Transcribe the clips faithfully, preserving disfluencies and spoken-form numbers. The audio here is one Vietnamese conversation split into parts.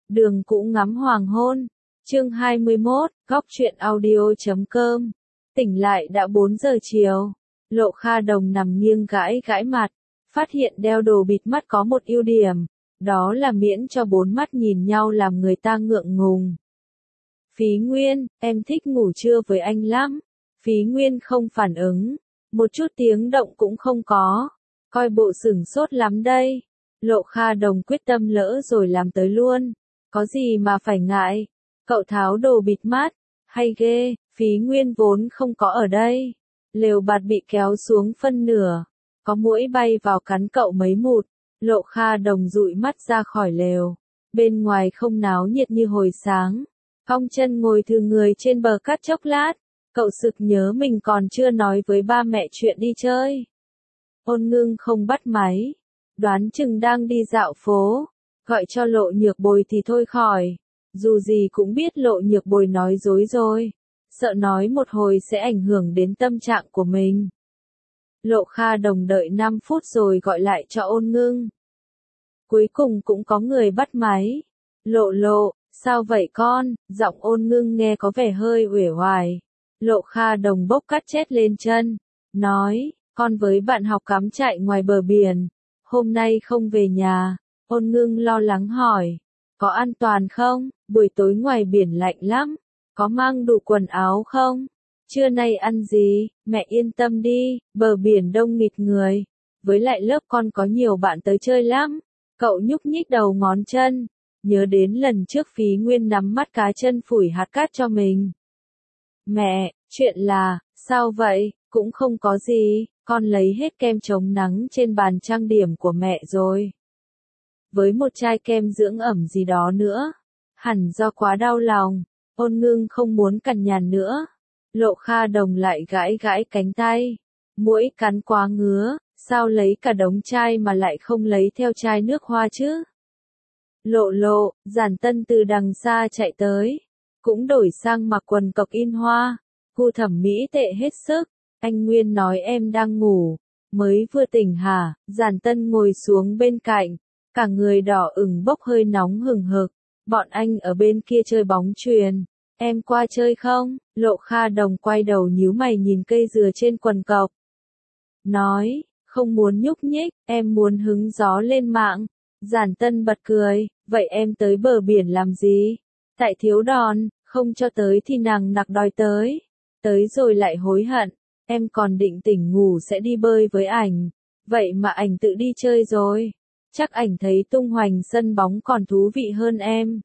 Đường cũ ngắm hoàng hôn. Chương hai mươi mốt, góc truyện audio chấm com. Tỉnh lại đã bốn giờ chiều. Lộ Kha Đồng nằm nghiêng gãi gãi mặt, phát hiện đeo đồ bịt mắt có một ưu điểm, đó là miễn cho bốn mắt nhìn nhau làm người ta ngượng ngùng. Phí Nguyên, em thích ngủ trưa với anh lắm. Phí Nguyên không phản ứng, một chút tiếng động cũng không có, coi bộ sửng sốt lắm đây. Lộ Kha Đồng quyết tâm lỡ rồi làm tới luôn, có gì mà phải ngại, cậu tháo đồ bịt mắt, hay ghê. Phí Nguyên vốn không có ở đây, lều bạt bị kéo xuống phân nửa, có muỗi bay vào cắn cậu mấy mụt. Lộ Kha Đồng dụi mắt ra khỏi lều, bên ngoài không náo nhiệt như hồi sáng. Cong chân ngồi thừ người trên bờ cát chốc lát, cậu sực nhớ mình còn chưa nói với ba mẹ chuyện đi chơi. Ôn Ngưng không bắt máy, đoán chừng đang đi dạo phố, gọi cho Lộ Nhược Bồi thì thôi khỏi, dù gì cũng biết Lộ Nhược Bồi nói dối rồi, sợ nói một hồi sẽ ảnh hưởng đến tâm trạng của mình. Lộ Kha Đồng đợi năm phút rồi gọi lại cho Ôn Ngưng. Cuối cùng cũng có người bắt máy. Lộ Lộ, sao vậy con? Giọng Ôn Ngưng nghe có vẻ hơi uể oải. Lộ Kha Đồng bốc cát chết lên chân, nói, con với bạn học cắm trại ngoài bờ biển, hôm nay không về nhà. Ôn Ngưng lo lắng hỏi, có an toàn không? Buổi tối ngoài biển lạnh lắm, có mang đủ quần áo không? Trưa nay ăn gì? Mẹ yên tâm đi, bờ biển đông nghịt người, với lại lớp con có nhiều bạn tới chơi lắm. Cậu nhúc nhích đầu ngón chân, nhớ đến lần trước Phí Nguyên nắm mắt cá chân phủi hạt cát cho mình. Mẹ, chuyện là, sao vậy? Cũng không có gì, con lấy hết kem chống nắng trên bàn trang điểm của mẹ rồi. Với một chai kem dưỡng ẩm gì đó nữa. Hẳn do quá đau lòng, Ôn Ngưng không muốn cằn nhằn nữa. Lộ Kha Đồng lại gãi gãi cánh tay. Muỗi cắn quá ngứa, sao lấy cả đống chai mà lại không lấy theo chai nước hoa chứ? Lộ Lộ, Giản Tân từ đằng xa chạy tới, cũng đổi sang mặc quần cộc in hoa, gu thẩm mỹ tệ hết sức. Anh Nguyên nói em đang ngủ, mới vừa tỉnh hả? Giản Tân ngồi xuống bên cạnh, cả người đỏ ửng bốc hơi nóng hừng hực. Bọn anh ở bên kia chơi bóng chuyền, em qua chơi không? Lộ Kha Đồng quay đầu nhíu mày nhìn cây dừa trên quần cộc. Nói, không muốn nhúc nhích, em muốn hứng gió lên mạng. Giản Tân bật cười, vậy em tới bờ biển làm gì? Tại thiếu đòn, không cho tới thì nàng nặc đòi tới. Tới rồi lại hối hận, em còn định tỉnh ngủ sẽ đi bơi với ảnh. Vậy mà ảnh tự đi chơi rồi. Chắc ảnh thấy tung hoành sân bóng còn thú vị hơn em.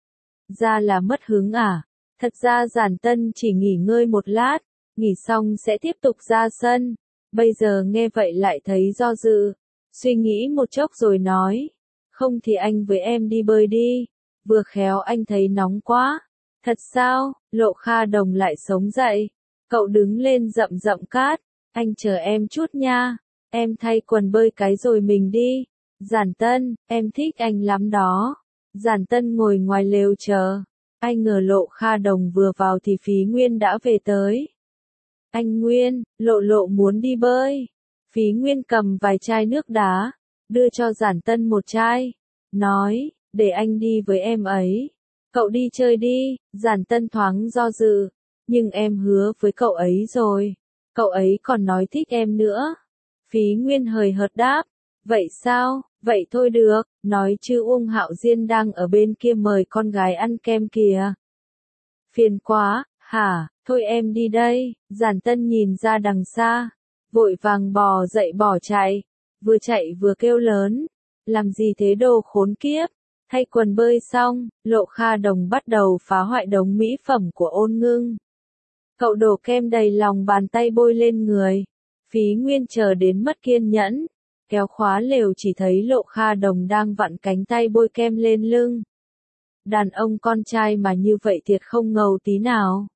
Ra là mất hứng à? Thật ra Giản Tân chỉ nghỉ ngơi một lát, nghỉ xong sẽ tiếp tục ra sân. Bây giờ nghe vậy lại thấy do dự, suy nghĩ một chốc rồi nói, không thì anh với em đi bơi đi, vừa khéo anh thấy nóng quá. Thật sao? Lộ Kha Đồng lại sống dậy, cậu đứng lên rậm rậm cát, anh chờ em chút nha, em thay quần bơi cái rồi mình đi. Giản Tân, em thích anh lắm đó. Giản Tân ngồi ngoài lều chờ, ai ngờ Lộ Kha Đồng vừa vào thì Phí Nguyên đã về tới. Anh Nguyên, Lộ Lộ muốn đi bơi. Phí Nguyên cầm vài chai nước đá, đưa cho Giản Tân một chai, nói, để anh đi với em ấy. Cậu đi chơi đi. Giản Tân thoáng do dự, nhưng em hứa với cậu ấy rồi, cậu ấy còn nói thích em nữa. Phí Nguyên hời hợt đáp, vậy sao? Vậy thôi được, nói chứ Uông Hạo Diên đang ở bên kia mời con gái ăn kem kìa. Phiền quá, hả? Thôi em đi đây. Giản Tân nhìn ra đằng xa, vội vàng bò dậy bỏ chạy, vừa chạy vừa kêu lớn, làm gì thế đồ khốn kiếp. Thay quần bơi xong, Lộ Kha Đồng bắt đầu phá hoại đống mỹ phẩm của Ôn Ngưng. Cậu đổ kem đầy lòng bàn tay bôi lên người. Phí Nguyên chờ đến mất kiên nhẫn, kéo khóa lều chỉ thấy Lộ Kha Đồng đang vặn cánh tay bôi kem lên lưng. Đàn ông con trai mà như vậy thiệt không ngầu tí nào.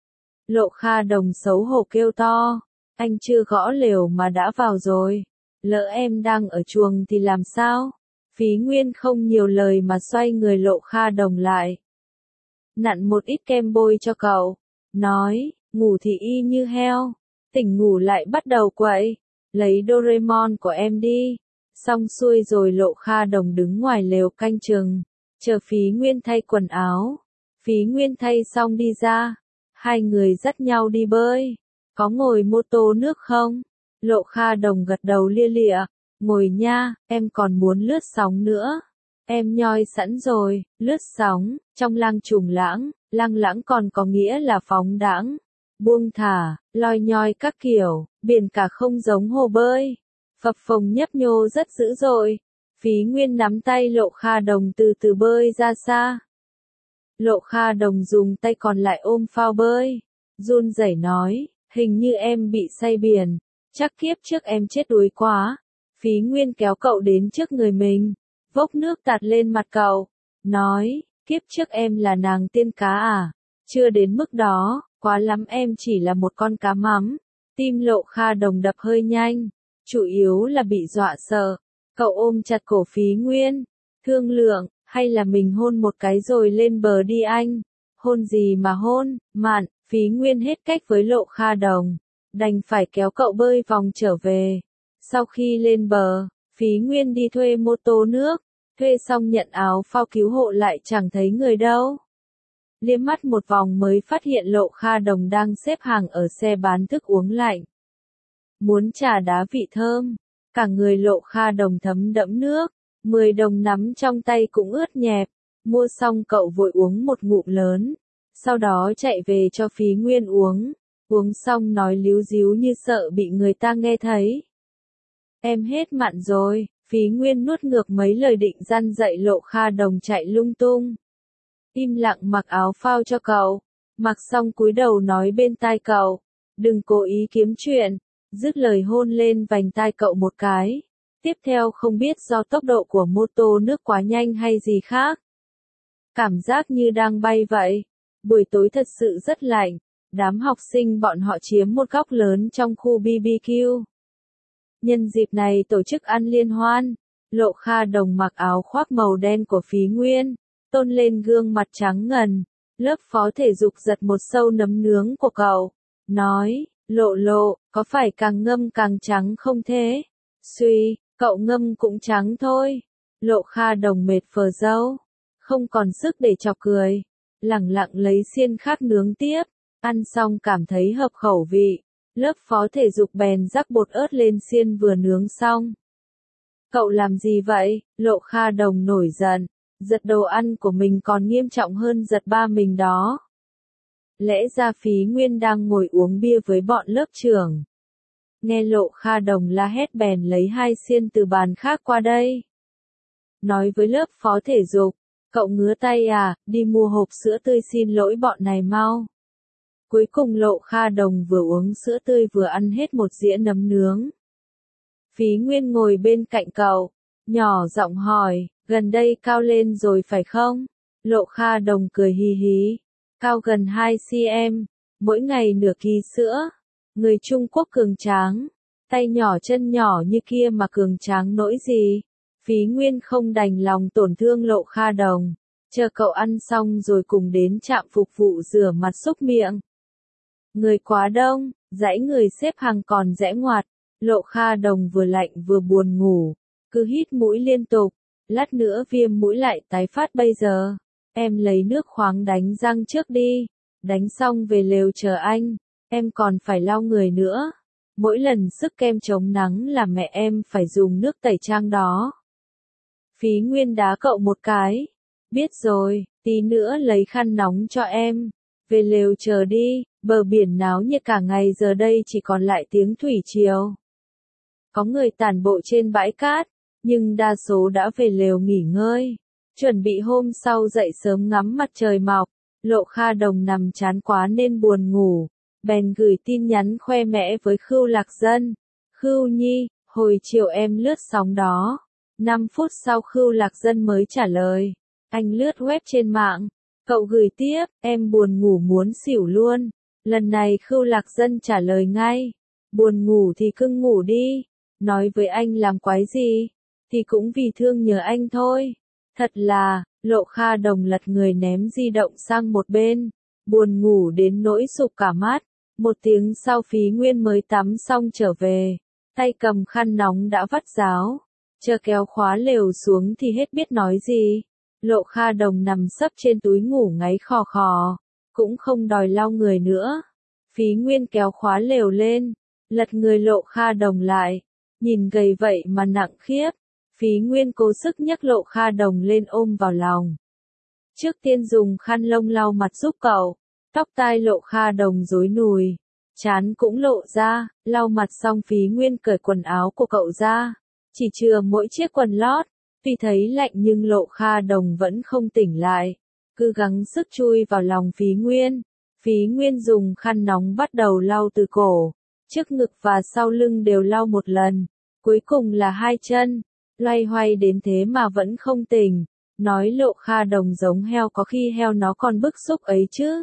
Lộ Kha Đồng xấu hổ kêu to, anh chưa gõ lều mà đã vào rồi, lỡ em đang ở chuồng thì làm sao? Phí Nguyên không nhiều lời mà xoay người Lộ Kha Đồng lại, nặn một ít kem bôi cho cậu, nói, ngủ thì y như heo, tỉnh ngủ lại bắt đầu quậy, lấy Doraemon của em đi. Xong xuôi rồi Lộ Kha Đồng đứng ngoài lều canh chừng, chờ Phí Nguyên thay quần áo. Phí Nguyên thay xong đi ra, hai người dắt nhau đi bơi. Có ngồi mô tô nước không? Lộ Kha Đồng gật đầu lia lịa, ngồi nha, em còn muốn lướt sóng nữa. Em nhoi sẵn rồi, lướt sóng, trong lang trùng lãng, lang lãng còn có nghĩa là phóng đãng, buông thả, loi nhoi các kiểu, biển cả không giống hồ bơi. Phập phồng nhấp nhô rất dữ dội. Phí Nguyên nắm tay Lộ Kha Đồng từ từ bơi ra xa. Lộ Kha Đồng dùng tay còn lại ôm phao bơi, run rẩy nói, hình như em bị say biển, chắc kiếp trước em chết đuối quá. Phí Nguyên kéo cậu đến trước người mình, vốc nước tạt lên mặt cậu, nói, kiếp trước em là nàng tiên cá à? Chưa đến mức đó, quá lắm em chỉ là một con cá mắm. Tim Lộ Kha Đồng đập hơi nhanh, chủ yếu là bị dọa sợ. Cậu ôm chặt cổ Phí Nguyên, thương lượng, hay là mình hôn một cái rồi lên bờ đi anh. Hôn gì mà hôn, mạn. Phí Nguyên hết cách với Lộ Kha Đồng, đành phải kéo cậu bơi vòng trở về. Sau khi lên bờ, Phí Nguyên đi thuê mô tô nước, thuê xong nhận áo phao cứu hộ lại chẳng thấy người đâu. Liếc mắt một vòng mới phát hiện Lộ Kha Đồng đang xếp hàng ở xe bán thức uống lạnh. Muốn trà đá vị thơm, cả người Lộ Kha Đồng thấm đẫm nước, mười đồng nắm trong tay cũng ướt nhẹp. Mua xong cậu vội uống một ngụm lớn, sau đó chạy về cho Phí Nguyên uống. Uống xong nói líu díu như sợ bị người ta nghe thấy. Em hết mặn rồi. Phí Nguyên nuốt ngược mấy lời định răn dạy Lộ Kha Đồng chạy lung tung. Im lặng mặc áo phao cho cậu, mặc xong cúi đầu nói bên tai cậu, đừng cố ý kiếm chuyện. Dứt lời hôn lên vành tai cậu một cái. Tiếp theo không biết do tốc độ của mô tô nước quá nhanh hay gì khác, cảm giác như đang bay vậy. Buổi tối thật sự rất lạnh, đám học sinh bọn họ chiếm một góc lớn trong khu bê bê quy. Nhân dịp này tổ chức ăn liên hoan, Lộ Kha Đồng mặc áo khoác màu đen của Phí Nguyên, tôn lên gương mặt trắng ngần. Lớp phó thể dục giật một sâu nấm nướng của cậu, nói, Lộ Lộ, có phải càng ngâm càng trắng không thế? Suy, cậu ngâm cũng trắng thôi. Lộ Kha Đồng mệt phờ râu, không còn sức để chọc cười, lẳng lặng lấy xiên khác nướng tiếp. Ăn xong cảm thấy hợp khẩu vị, lớp phó thể dục bèn rắc bột ớt lên xiên vừa nướng xong. Cậu làm gì vậy? Lộ Kha Đồng nổi giận, giật đồ ăn của mình còn nghiêm trọng hơn giật ba mình đó. Lẽ ra Phí Nguyên đang ngồi uống bia với bọn lớp trưởng. Nghe Lộ Kha Đồng la hét bèn lấy hai xiên từ bàn khác qua đây. Nói với lớp phó thể dục, cậu ngứa tay à, đi mua hộp sữa tươi xin lỗi bọn này mau. Cuối cùng Lộ Kha Đồng vừa uống sữa tươi vừa ăn hết một dĩa nấm nướng. Phí Nguyên ngồi bên cạnh cậu, nhỏ giọng hỏi, gần đây cao lên rồi phải không? Lộ Kha Đồng cười hì hí, cao gần hai xăng-ti-mét, mỗi ngày nửa ký sữa. Người Trung Quốc cường tráng, tay nhỏ chân nhỏ như kia mà cường tráng nỗi gì? Phí Nguyên không đành lòng tổn thương Lộ Kha Đồng, chờ cậu ăn xong rồi cùng đến trạm phục vụ rửa mặt xúc miệng. Người quá đông, dãy người xếp hàng còn rẽ ngoặt. Lộ Kha Đồng vừa lạnh vừa buồn ngủ, cứ hít mũi liên tục, lát nữa viêm mũi lại tái phát bây giờ. Em lấy nước khoáng đánh răng trước đi, đánh xong về lều chờ anh, em còn phải lau người nữa. Mỗi lần sức kem chống nắng là mẹ em phải dùng nước tẩy trang đó. Phí Nguyên đá cậu một cái, biết rồi, tí nữa lấy khăn nóng cho em, về lều chờ đi, bờ biển náo nhiệt cả ngày giờ đây chỉ còn lại tiếng thủy triều. Có người tản bộ trên bãi cát, nhưng đa số đã về lều nghỉ ngơi, chuẩn bị hôm sau dậy sớm ngắm mặt trời mọc. Lộ Kha Đồng nằm chán quá nên buồn ngủ, bèn gửi tin nhắn khoe mẽ với Khưu Lạc Dân. Khưu Nhi, hồi chiều em lướt sóng đó. năm phút sau Khưu Lạc Dân mới trả lời, anh lướt web trên mạng. Cậu gửi tiếp, em buồn ngủ muốn xỉu luôn. Lần này Khưu Lạc Dân trả lời ngay, buồn ngủ thì cứ ngủ đi, nói với anh làm quái gì, thì cũng vì thương nhớ anh thôi. Thật là, Lộ Kha Đồng lật người ném di động sang một bên, buồn ngủ đến nỗi sụp cả mắt. Một tiếng sau Phí Nguyên mới tắm xong trở về, tay cầm khăn nóng đã vắt ráo, chờ kéo khóa lều xuống thì hết biết nói gì. Lộ Kha Đồng nằm sấp trên túi ngủ ngáy khò khò, cũng không đòi lau người nữa. Phí Nguyên kéo khóa lều lên, lật người Lộ Kha Đồng lại, nhìn gầy vậy mà nặng khiếp. Phí Nguyên cố sức nhấc Lộ Kha Đồng lên ôm vào lòng. Trước tiên dùng khăn lông lau mặt giúp cậu, tóc tai Lộ Kha Đồng rối nùi, trán cũng lộ ra, lau mặt xong Phí Nguyên cởi quần áo của cậu ra, chỉ chừa mỗi chiếc quần lót. Tuy thấy lạnh nhưng Lộ Kha Đồng vẫn không tỉnh lại, cứ gắng sức chui vào lòng Phí Nguyên. Phí Nguyên dùng khăn nóng bắt đầu lau từ cổ, trước ngực và sau lưng đều lau một lần, cuối cùng là hai chân, loay hoay đến thế mà vẫn không tỉnh, nói Lộ Kha Đồng giống heo, có khi heo nó còn bức xúc ấy chứ.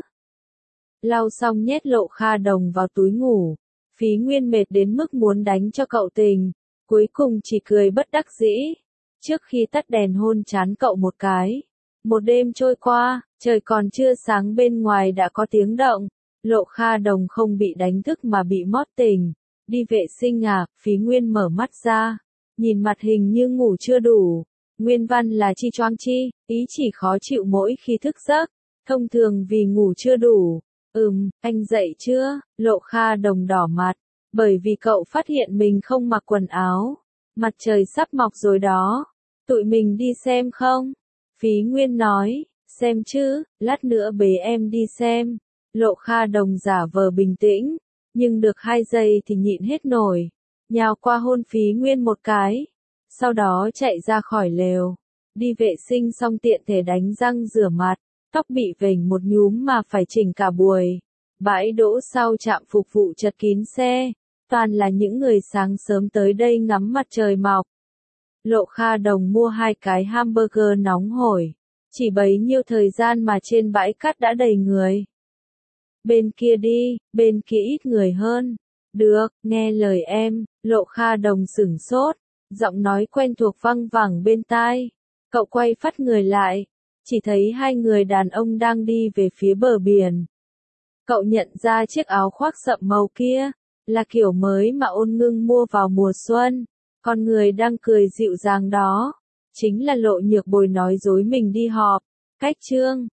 Lau xong nhét Lộ Kha Đồng vào túi ngủ, Phí Nguyên mệt đến mức muốn đánh cho cậu tỉnh, cuối cùng chỉ cười bất đắc dĩ. Trước khi tắt đèn hôn trán cậu một cái. Một đêm trôi qua, trời còn chưa sáng bên ngoài đã có tiếng động. Lộ Kha Đồng không bị đánh thức mà bị mót tỉnh. Đi vệ sinh à? Phí Nguyên mở mắt ra, nhìn mặt hình như ngủ chưa đủ. Nguyên văn là chi choang chi, ý chỉ khó chịu mỗi khi thức giấc. Thông thường vì ngủ chưa đủ. Ừm, anh dậy chưa? Lộ Kha Đồng đỏ mặt, bởi vì cậu phát hiện mình không mặc quần áo. Mặt trời sắp mọc rồi đó. Tụi mình đi xem không? Phí Nguyên nói, xem chứ, lát nữa bế em đi xem. Lộ Kha Đồng giả vờ bình tĩnh, nhưng được hai giây thì nhịn hết nổi. Nhào qua hôn Phí Nguyên một cái. Sau đó chạy ra khỏi lều. Đi vệ sinh xong tiện thể đánh răng rửa mặt. Tóc bị vểnh một nhúm mà phải chỉnh cả buổi. Bãi đỗ sau trạm phục vụ chật kín xe. Toàn là những người sáng sớm tới đây ngắm mặt trời mọc. Lộ Kha Đồng mua hai cái hamburger nóng hổi. Chỉ bấy nhiêu thời gian mà trên bãi cát đã đầy người. Bên kia đi, bên kia ít người hơn. Được, nghe lời em. Lộ Kha Đồng sửng sốt, giọng nói quen thuộc văng vẳng bên tai. Cậu quay phắt người lại, chỉ thấy hai người đàn ông đang đi về phía bờ biển. Cậu nhận ra chiếc áo khoác sậm màu kia, là kiểu mới mà Ôn Ngưng mua vào mùa xuân. Con người đang cười dịu dàng đó, chính là Lộ Nhược Bồi nói dối mình đi họp. Cách chương